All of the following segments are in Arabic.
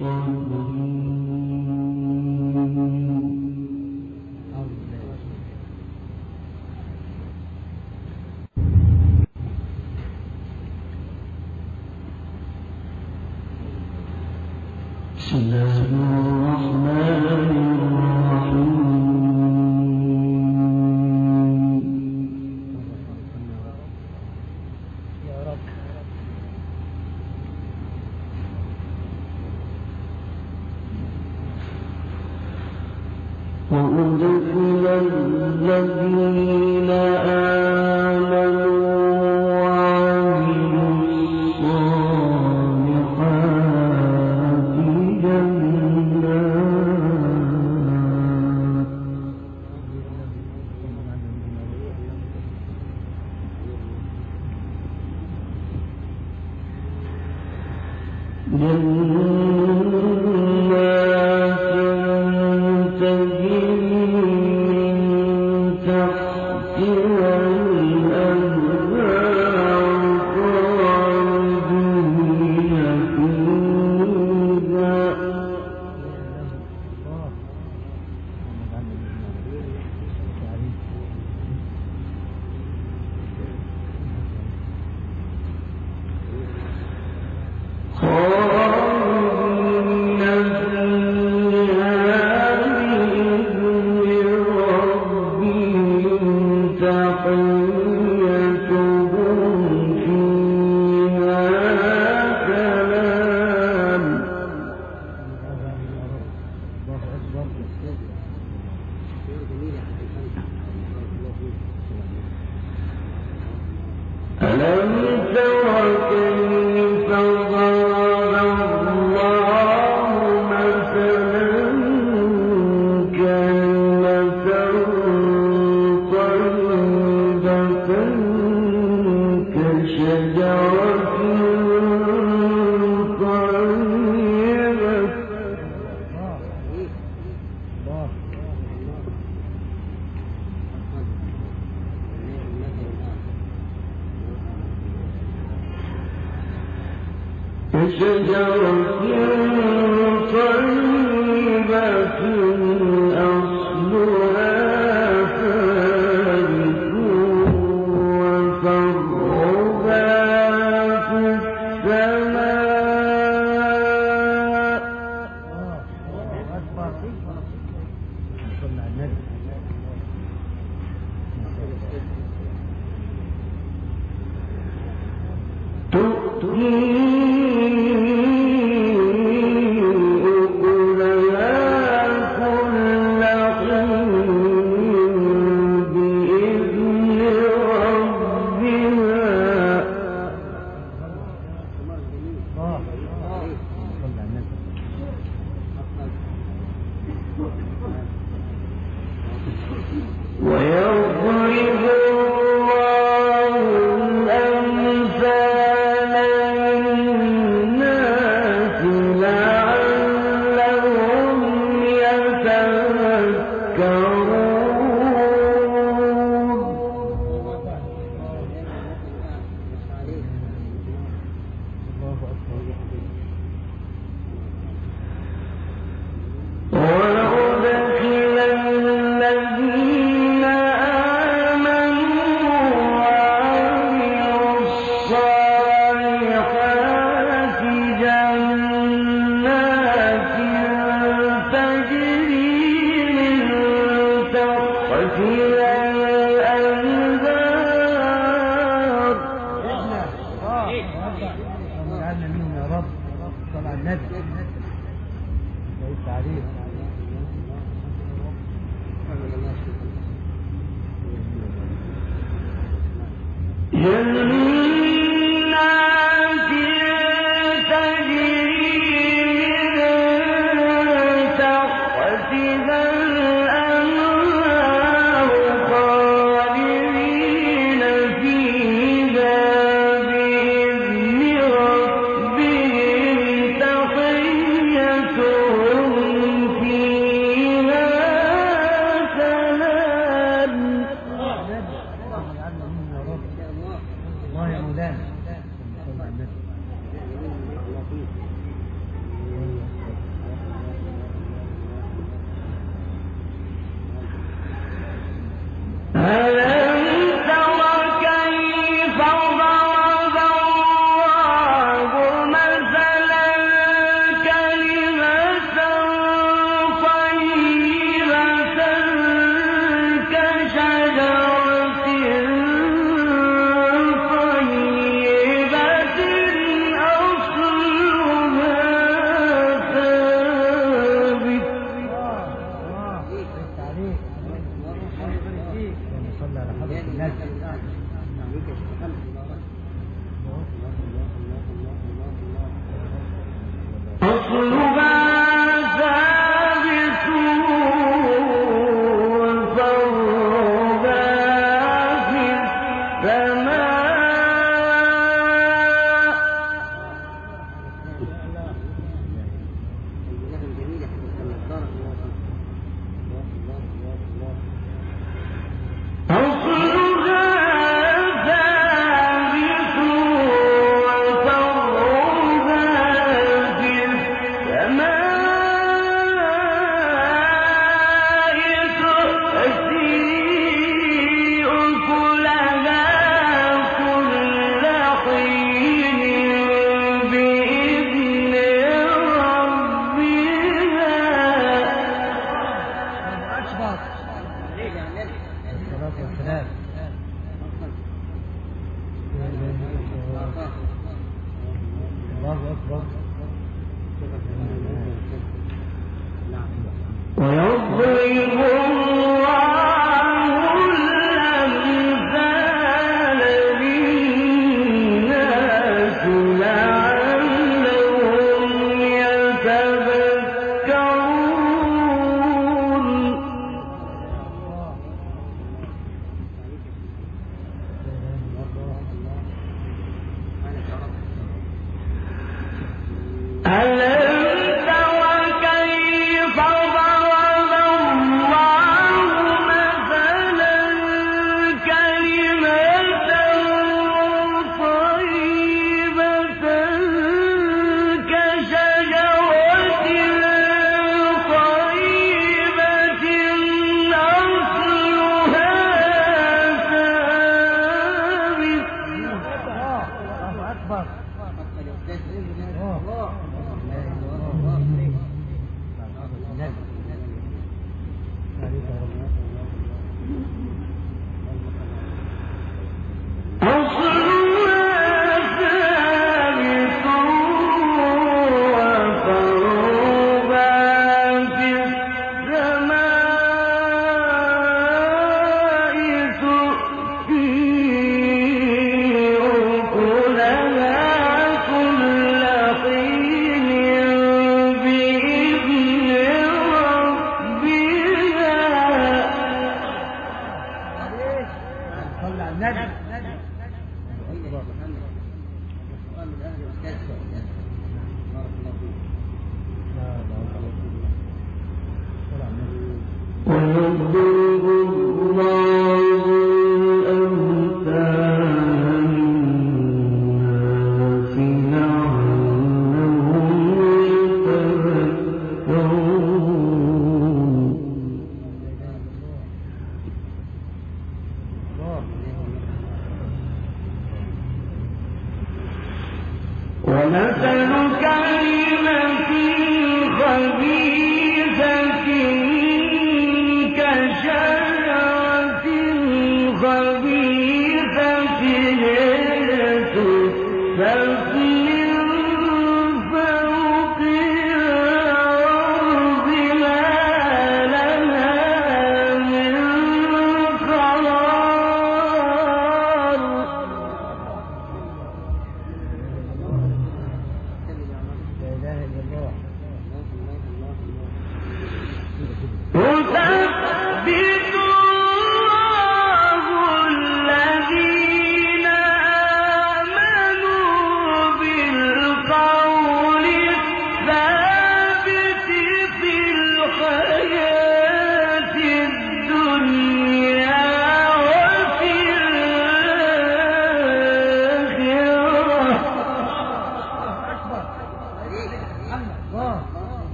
وأدخل الذين آمنوا وعملوا الصالحات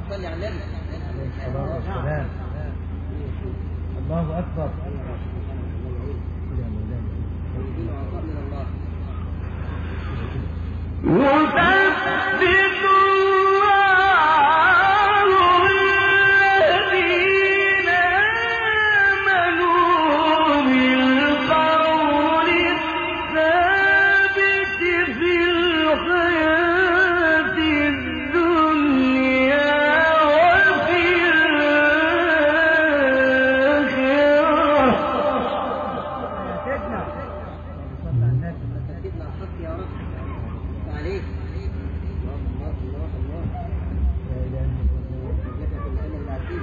صلي على النبي السلام. الله أكبر. ويدين عطاء من الله. يثبت الله الذين آمنوا بالقول الثابت في الحياة الدنيا وفي الآخرة. سيدنا الحق يا رب عليك. الله الله الله. جزاك الأمل العزيز.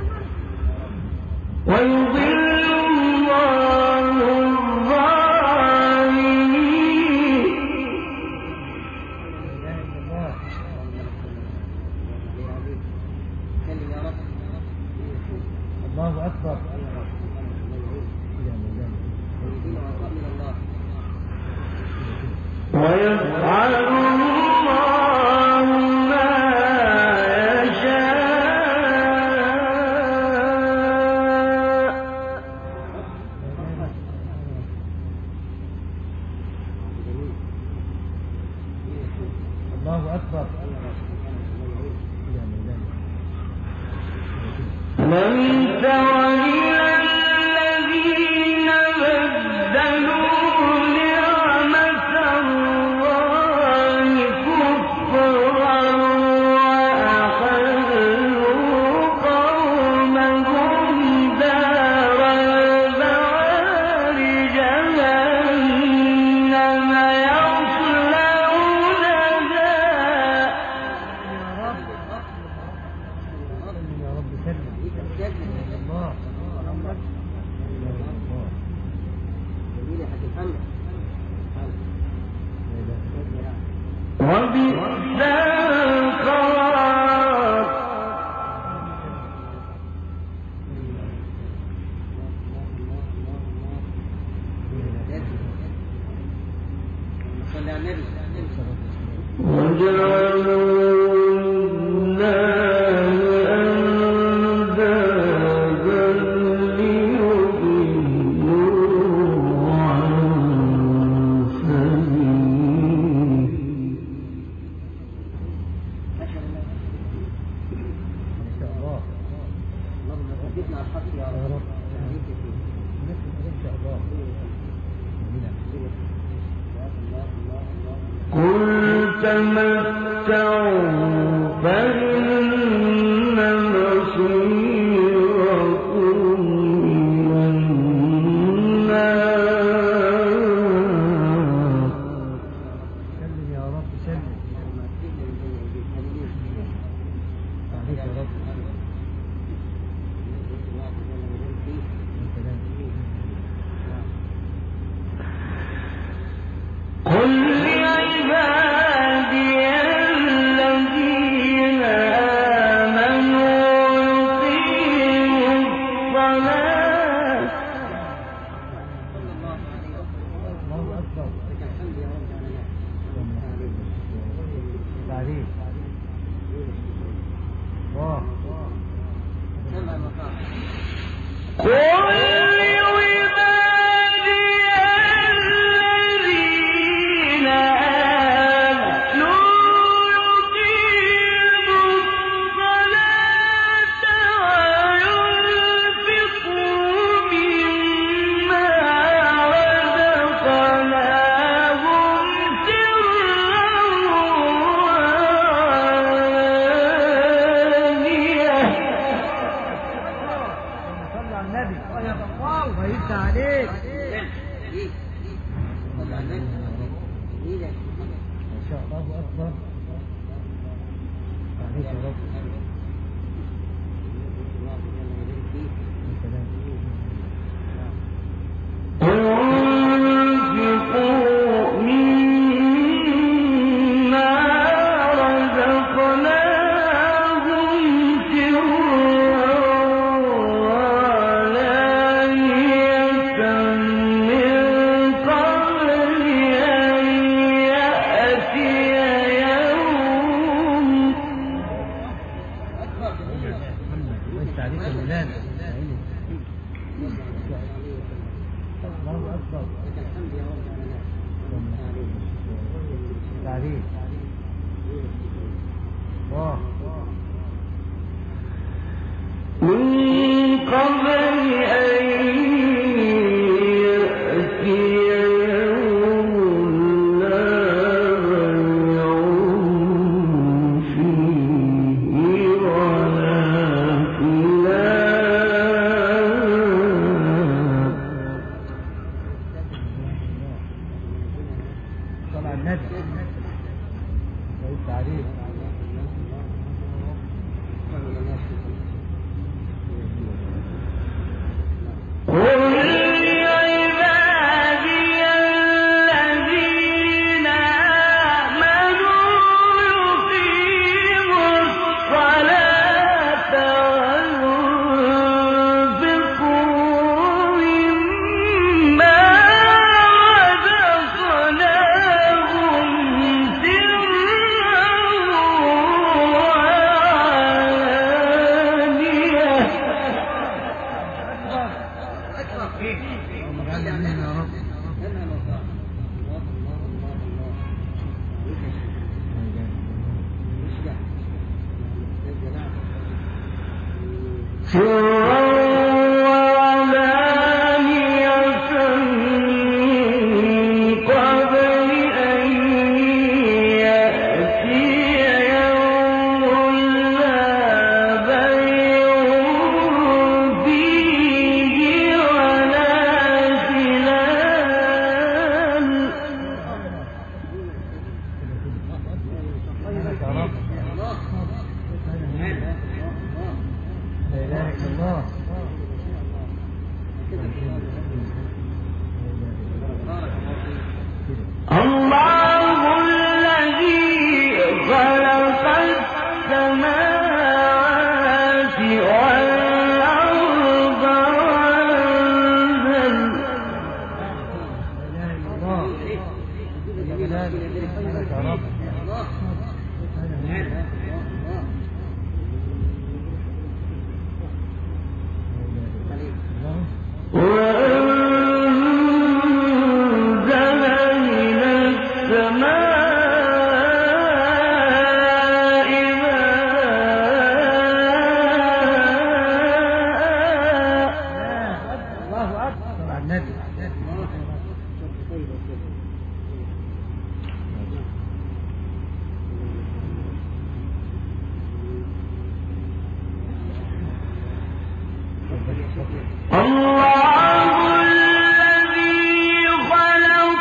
ويضل الله الظالمين. سلم يا رب. الله أكبر. ويدين عطاء من الله. ويفعل الله ما يشاء. الله أكبر. لم تر إلى الذين بدلوا نعمة الله كفرا وأحلوا قومهم دار البوار جهنم يصلونها. يا رب سلم. الله. جميل يا حاج محمد. وبئس القرار. صلي على النبي. وجعلوا لله أندادا ليضلوا عن سبيله. ما شاء الله. اللهم ثبتنا على الحق يا يا رب. رب. ما شاء الله. قل تمتعوا فإن مصيركم إلى النار. سلم يا رب سلم. عليك يا رب. قل لعبادي الذين آمنوا يقيموا الصلاة. الله أكبر. الحمد يا رب العالمين. تعليم. الله. عليك يا مولانا. الله أكبر. لك الحمد يا رب العالمين. تعليم. الله. من قبل أن يأتي يوم لا بيع فيه ولا خلال. طلع النبي. تعليم. قل لعبادي الذين آمنوا يقيموا الصلاة وينفقوا مما رزقناهم سرا وعلانية من قبل أن يأتي يوم لا بيع فيه ولا خلال. سبحانك يا رب. لا إله إلا الله. الله الذي خلق السماوات والأرض وأنزل لا إله إلا الله. سبحانك يا رب. وأنزل من السماء ماء. الله أكبر. طلع النبي. الله الذي خلق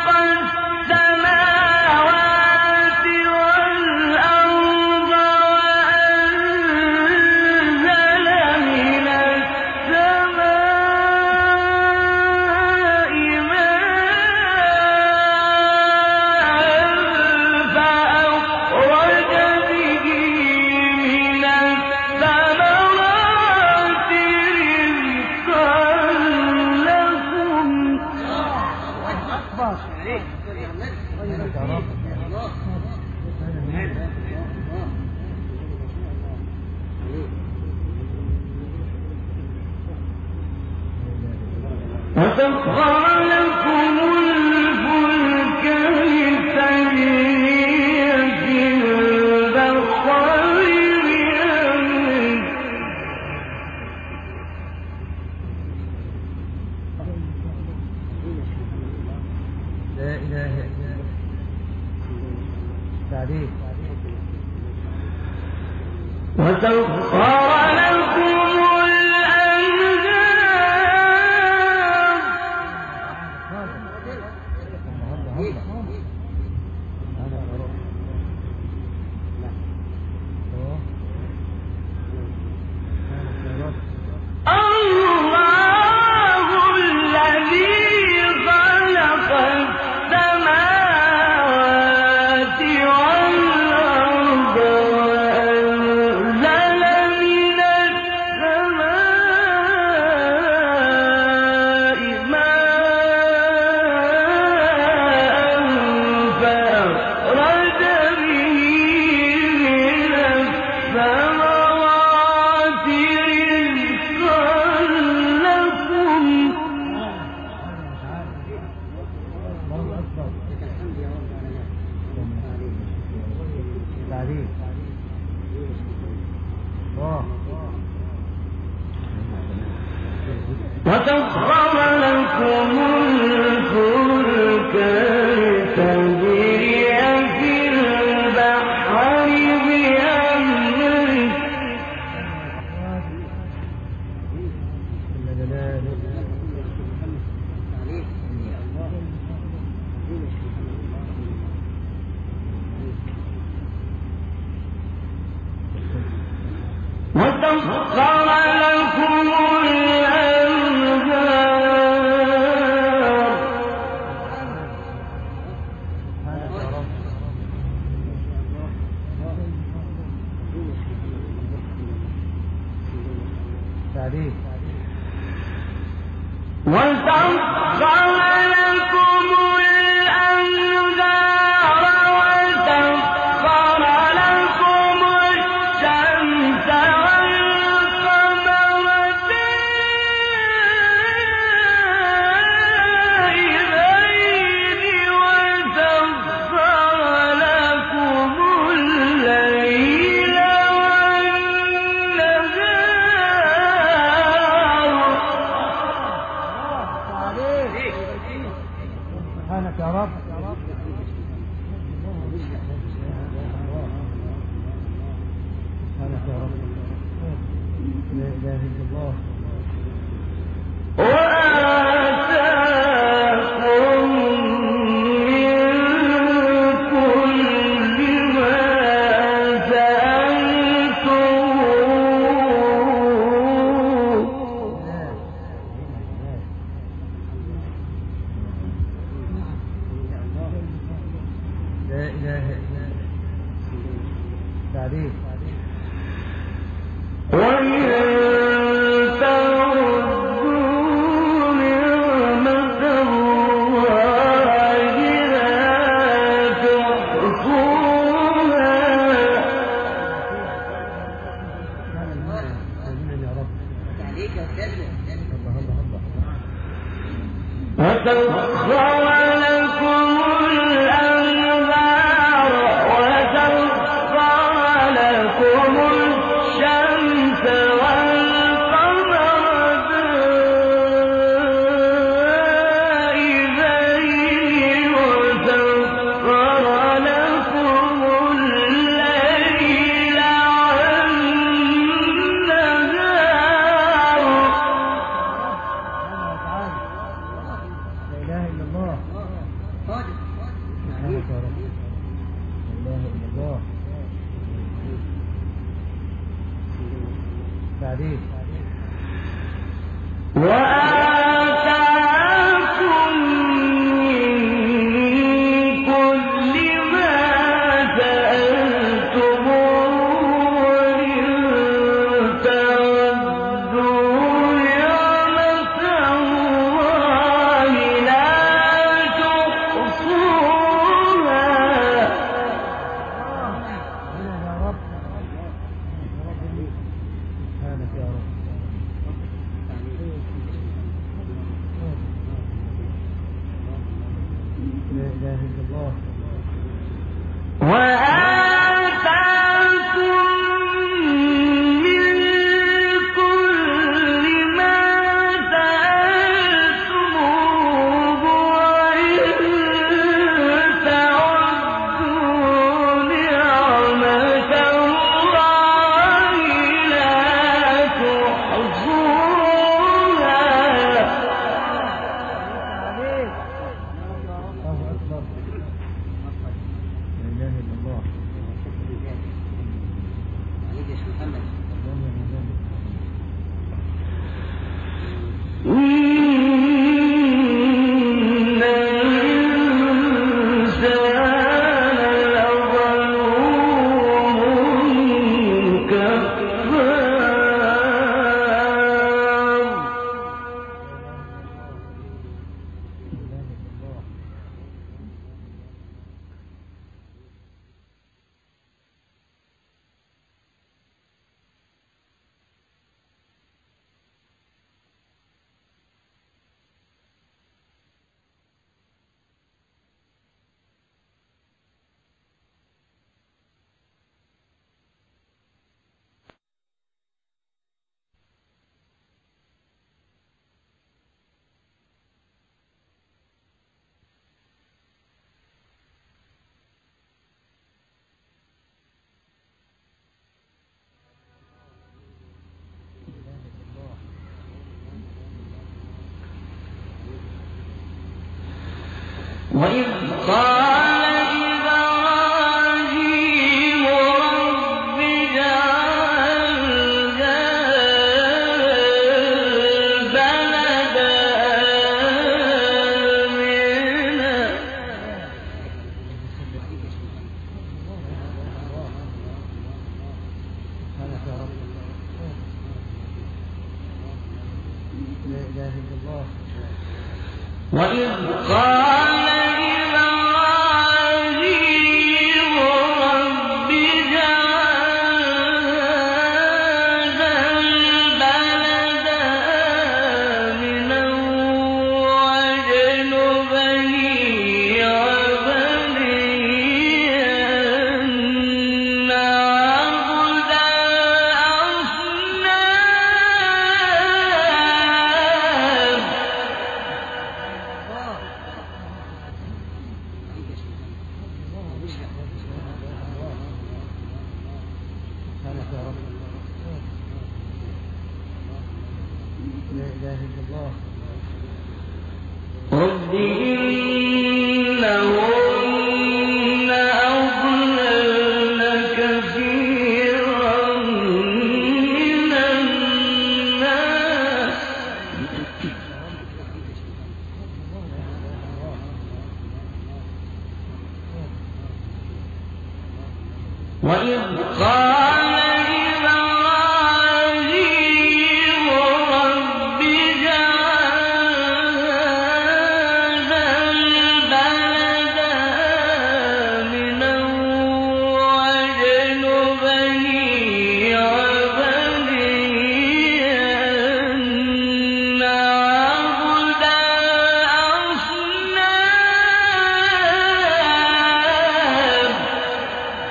السماوات والأرض وأنزل من السماء ماء فأخرج به من الثمرات رزقا لكم. سبحانك يا رب. وسخر لكم الفلك لتجري في البحر بأمره. لا إله إلا الله. تعليم. وسخر لكم الأنهار. الله الذي خلق السماوات والأرض وأنزل من إبراهيم رب اجعل لا إله إلا الله. وإذ قال إبراهيم رب اجعل هذا البلد آمنا واجنبني وبني أن نعبد سبحانك يا رب. لا إله إلا الله. رب إنهن أضللن كثيرا من الناس وإذ قال إبراهيم رب اجعل هذا البلد آمنا واجنبني وبني أن نعبد الأصنام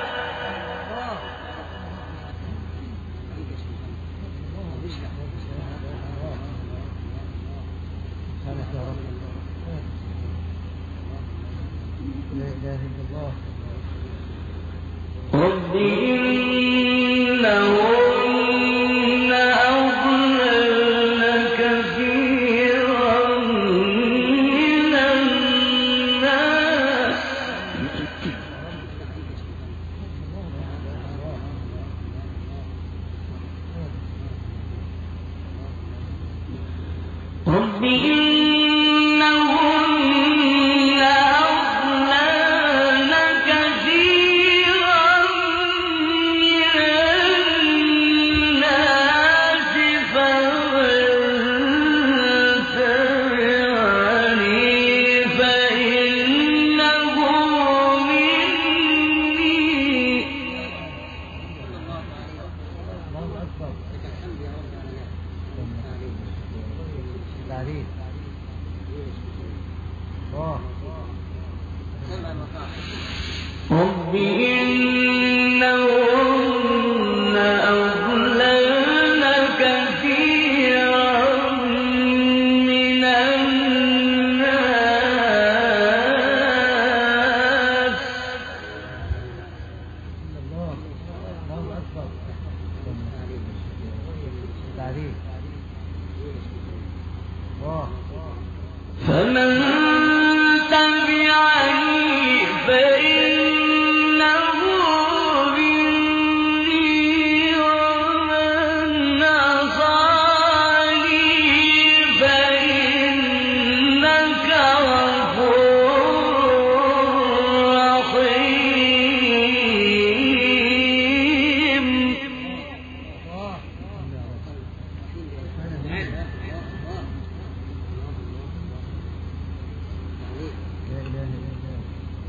سبحانك يا رب. لا إله إلا الله. رب إنهن أضللن كثيرا من الناس رب إنهن أضللن كثيرا من الناس فمن تبعني فإنه مني الله أكبر. تعريف. الله. رب إنهن أضللن كثيرا من الناس الله. الله أكبر. تعريف. الله. فمن تبعني فإنه مني ومن عصاني فإنك غفور رحيم الله. لا إله إلا الله.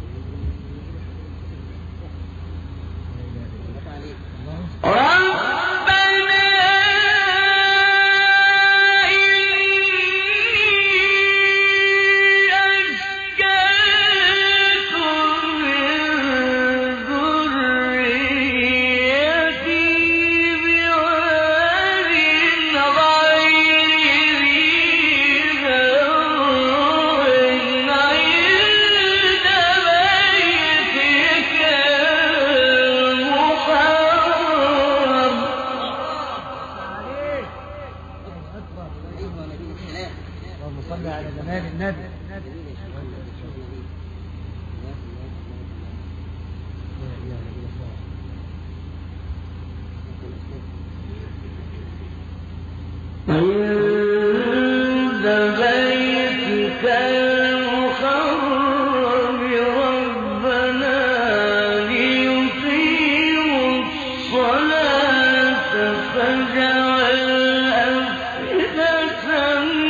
لا إله إلا الله. ربنا إني أسكنت من ذريتي بواد غير ذي زرع عند بيتك المحرم اللهم صل على جمال النبي. لا إله إلا الله. عند بيتك المحرم ربنا ليقيموا الصلاة فاجعل أفئدة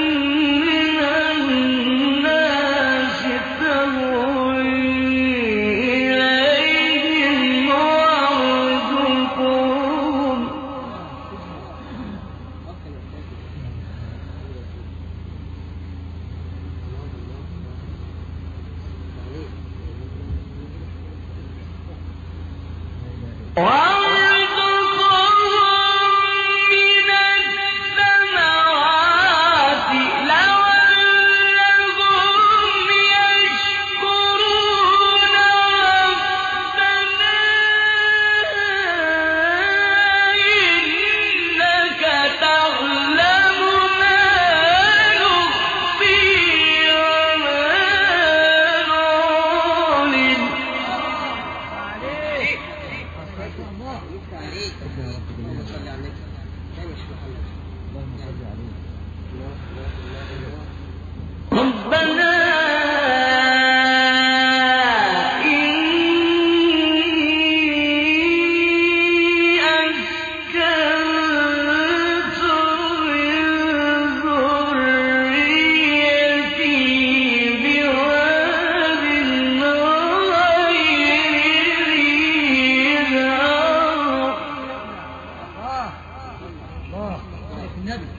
النبي.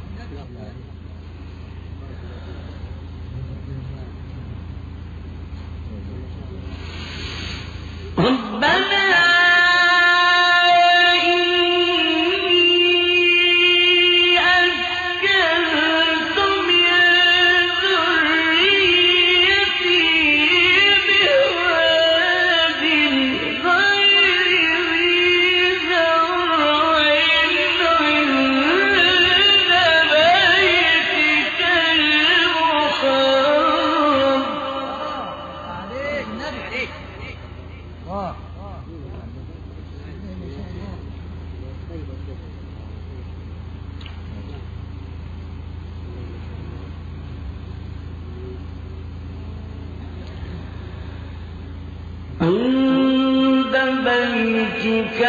عند بيتك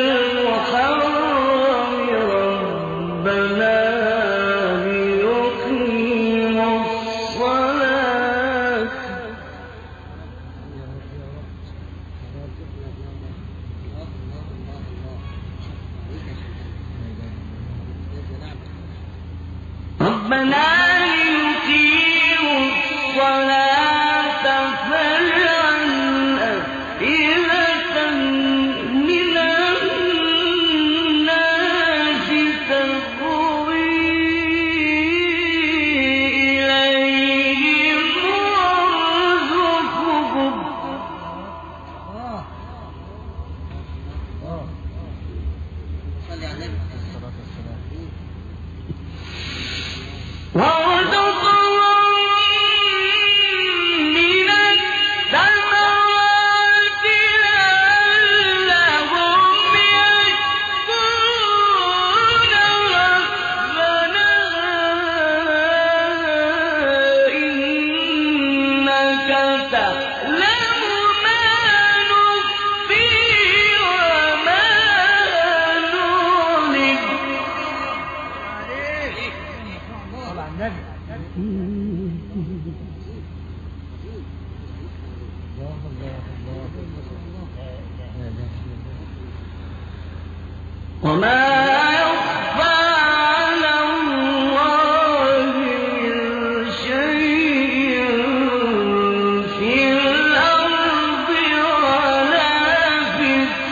المحرم ربنا ليقيموا الصلاة وما يخفى على الله من شيء في الأرض ولا في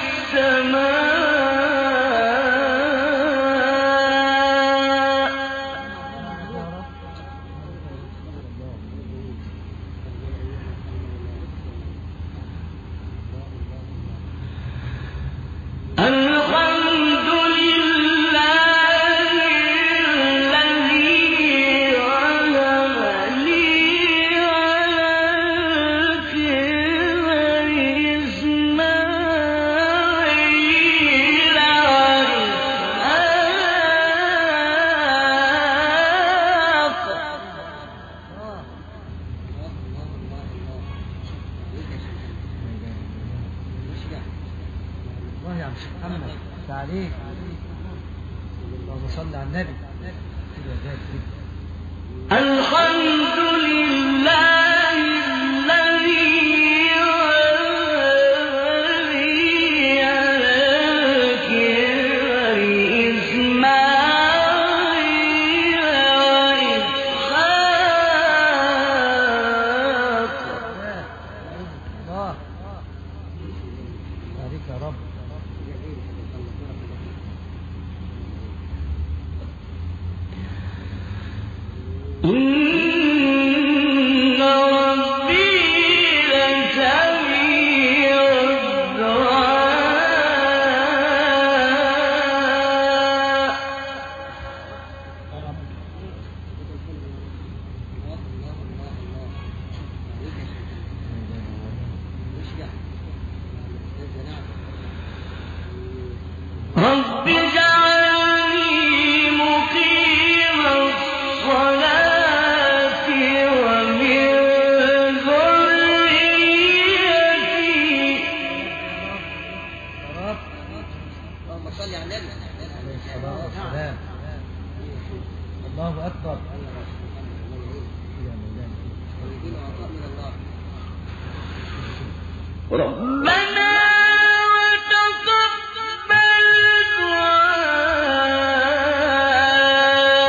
عليك. اللهم صل على النبي. الحمد لله الذي ولي على الكبر إسماعيل وإسحاق. الله عليك يا رب. إن ربي لسميع الدعاء. رب اجعلني مقيم الصلاة ومن ذريتي. اللهم صل على النبي عليه الصلاة والسلام. الله أكبر. ربنا وتقبل دعاء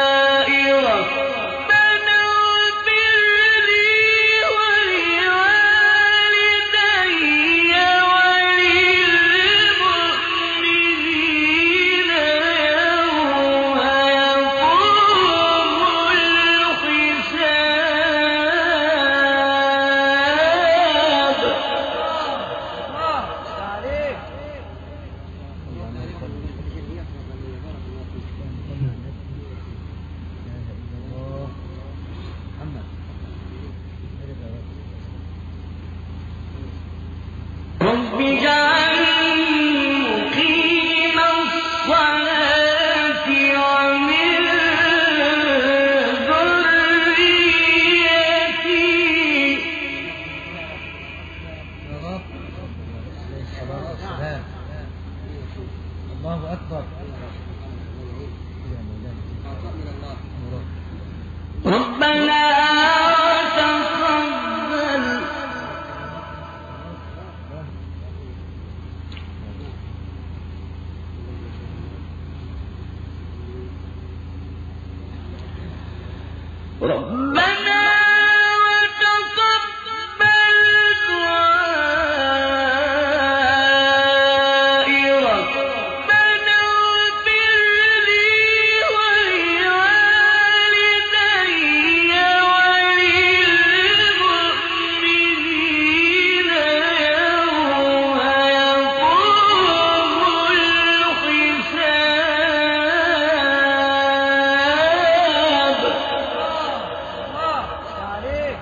ربنا وتقبل دعائي ربنا اغفر لي ولوالدي وللمؤمنين يوم يقوم الحساب. عليك.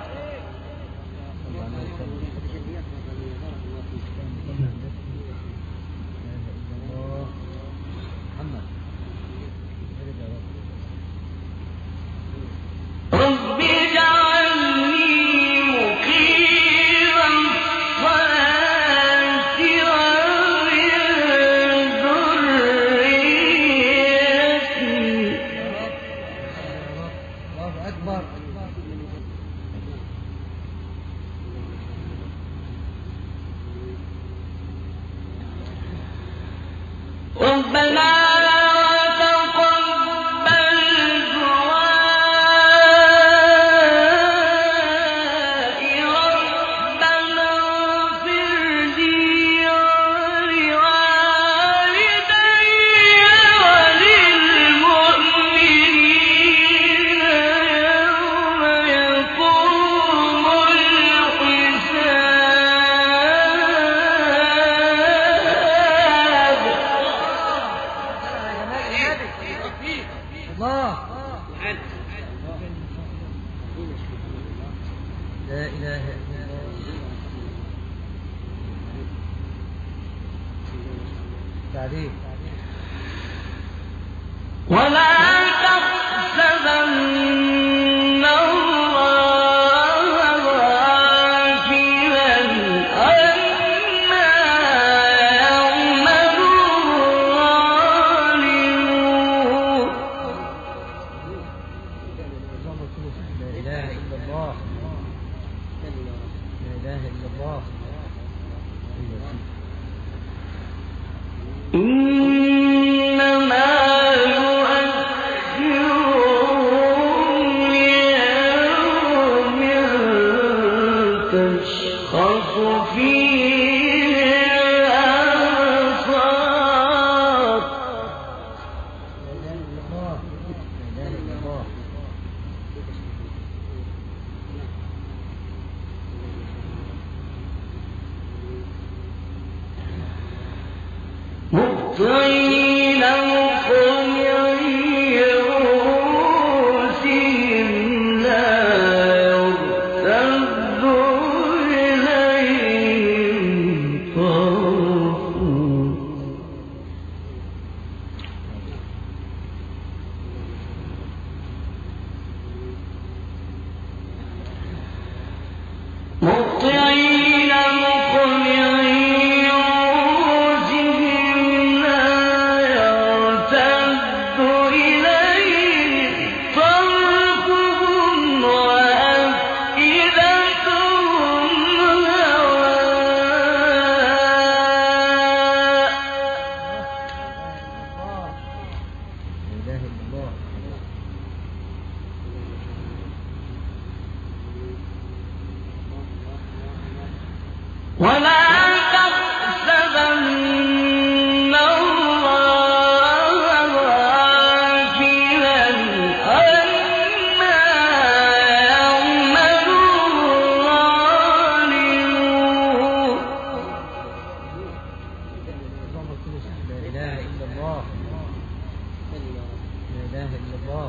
محمد رب اجعلني مقيم الصلاة ومن ذريتي. الله أكبر. ربنا وتقبل دعائي ربنا اغفر لي ولوالدي وللمؤمنين يوم يقوم الحساب. الله. لا إله إلا الله. تعليم. ولا تحسبن الله غافلا عما يعمل الظالمون. لا إله إلا الله. لا إله إلا الله. إنما يؤخرهم ليوم تشخص فيه الأبصار. لا إله إلا الله. لا إله إلا الله. مهطعين مقنعي رؤوسهم لا يرتد إليهم طرفهم. مهطعين مقنعي رؤوسهم لا يرتد إليهم طرفهم وأفئدتهم هواء. لا إله إلا الله. ولا تحسبن الله غافلا عما يعمل الظالمون. لا إله إلا الله. لا إله إلا الله.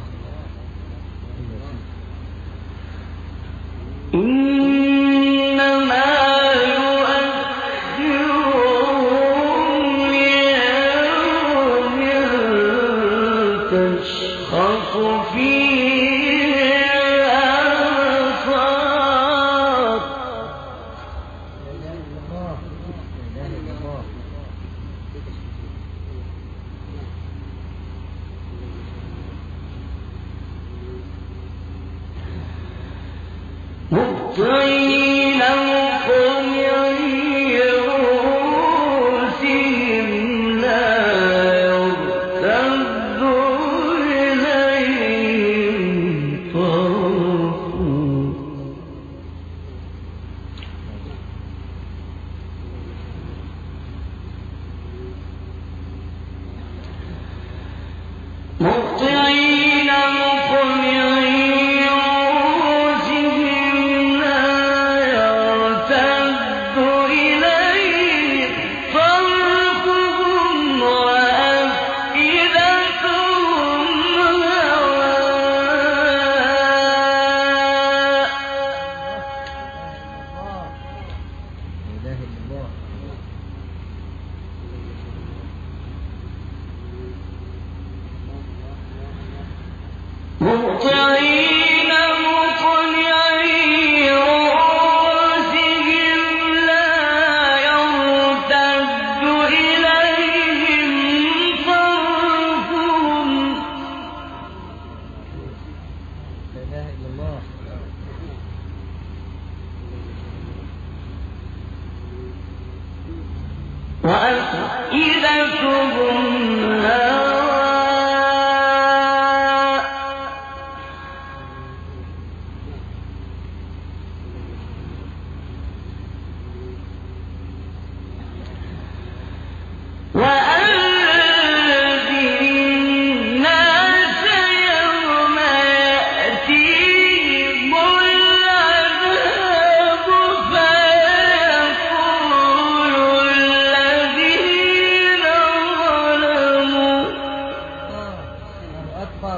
إنما يؤخرهم ليوم تشخص فيه الأبصار. لا إله إلا الله. لا إله إلا الله. مهطعين مقنعي رؤوسهم لا يرتد إليهم طرفهم إله إلا الله. وأفئدتهم هواء وأنذر الناس يوم يأتيهم العذاب فيقول الذين ظلموا الله أكبر.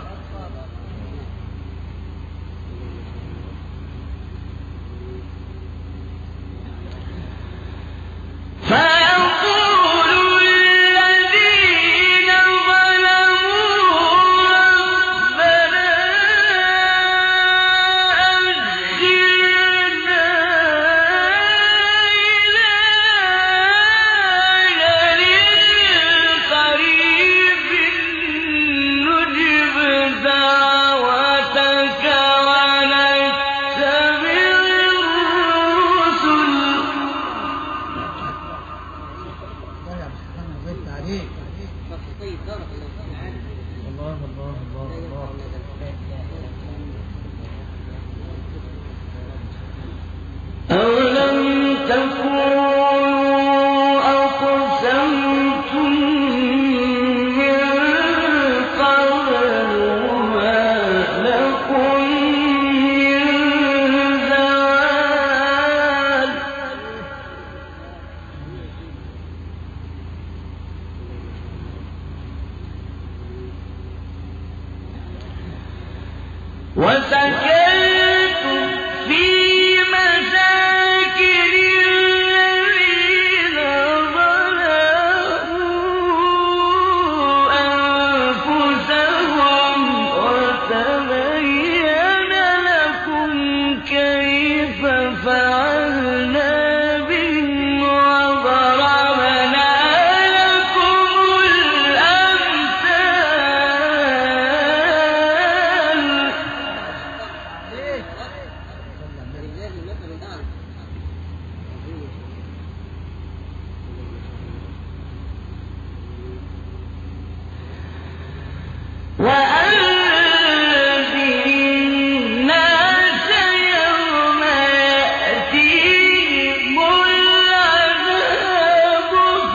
فيقول الذين ظلموا ربنا أخرنا إلى أجل قريب نجب دعوتك ونتبع الرسل. الله يا سبحانه وزدت عليك. طيب بارك الله تعالى. الله الله الله الله. أولم تكونوا أقسمتم من قبل ما لكم من زوال وسكنتم في مساكن الذين ظلموا أنفسهم وتبين لكم كيف فعلنا بهم وضربنا لكم الأمثال. ولله المثل الأعلى. وأنذر الناس يوم يأتيهم العذاب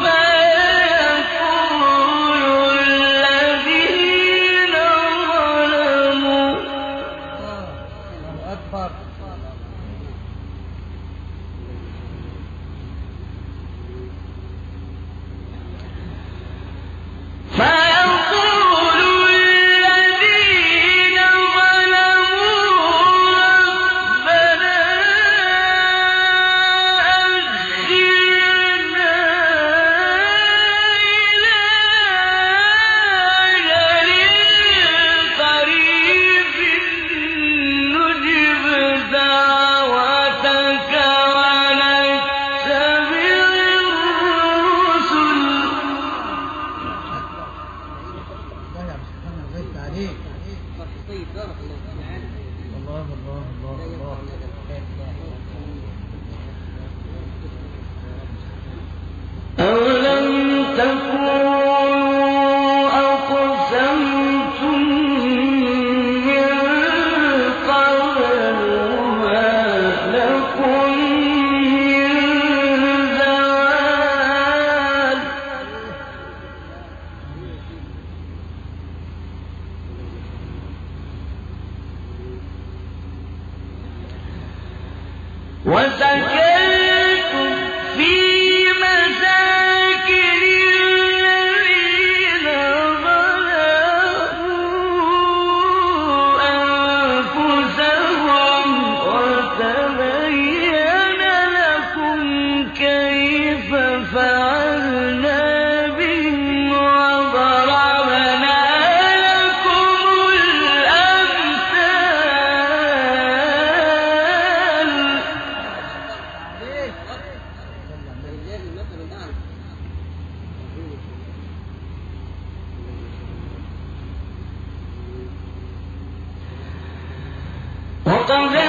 فيقول الذين ظلموا الله أكبر. فيقول الذين ظلموا ربنا أخرنا إلى أجل قريب نجب دعوتك ونتبع الرسل. الله يا سبحانه وزدت عليك. طيب بارك الله تعالى. الله الله الله لا الله. أولم تكونوا أقسمتم من قبل ما لكم من زوال وسكنتم في مساكن الذين ظلموا أنفسهم وتبين لكم كيف فعلنا بهم وضربنا لكم الأمثال. وقد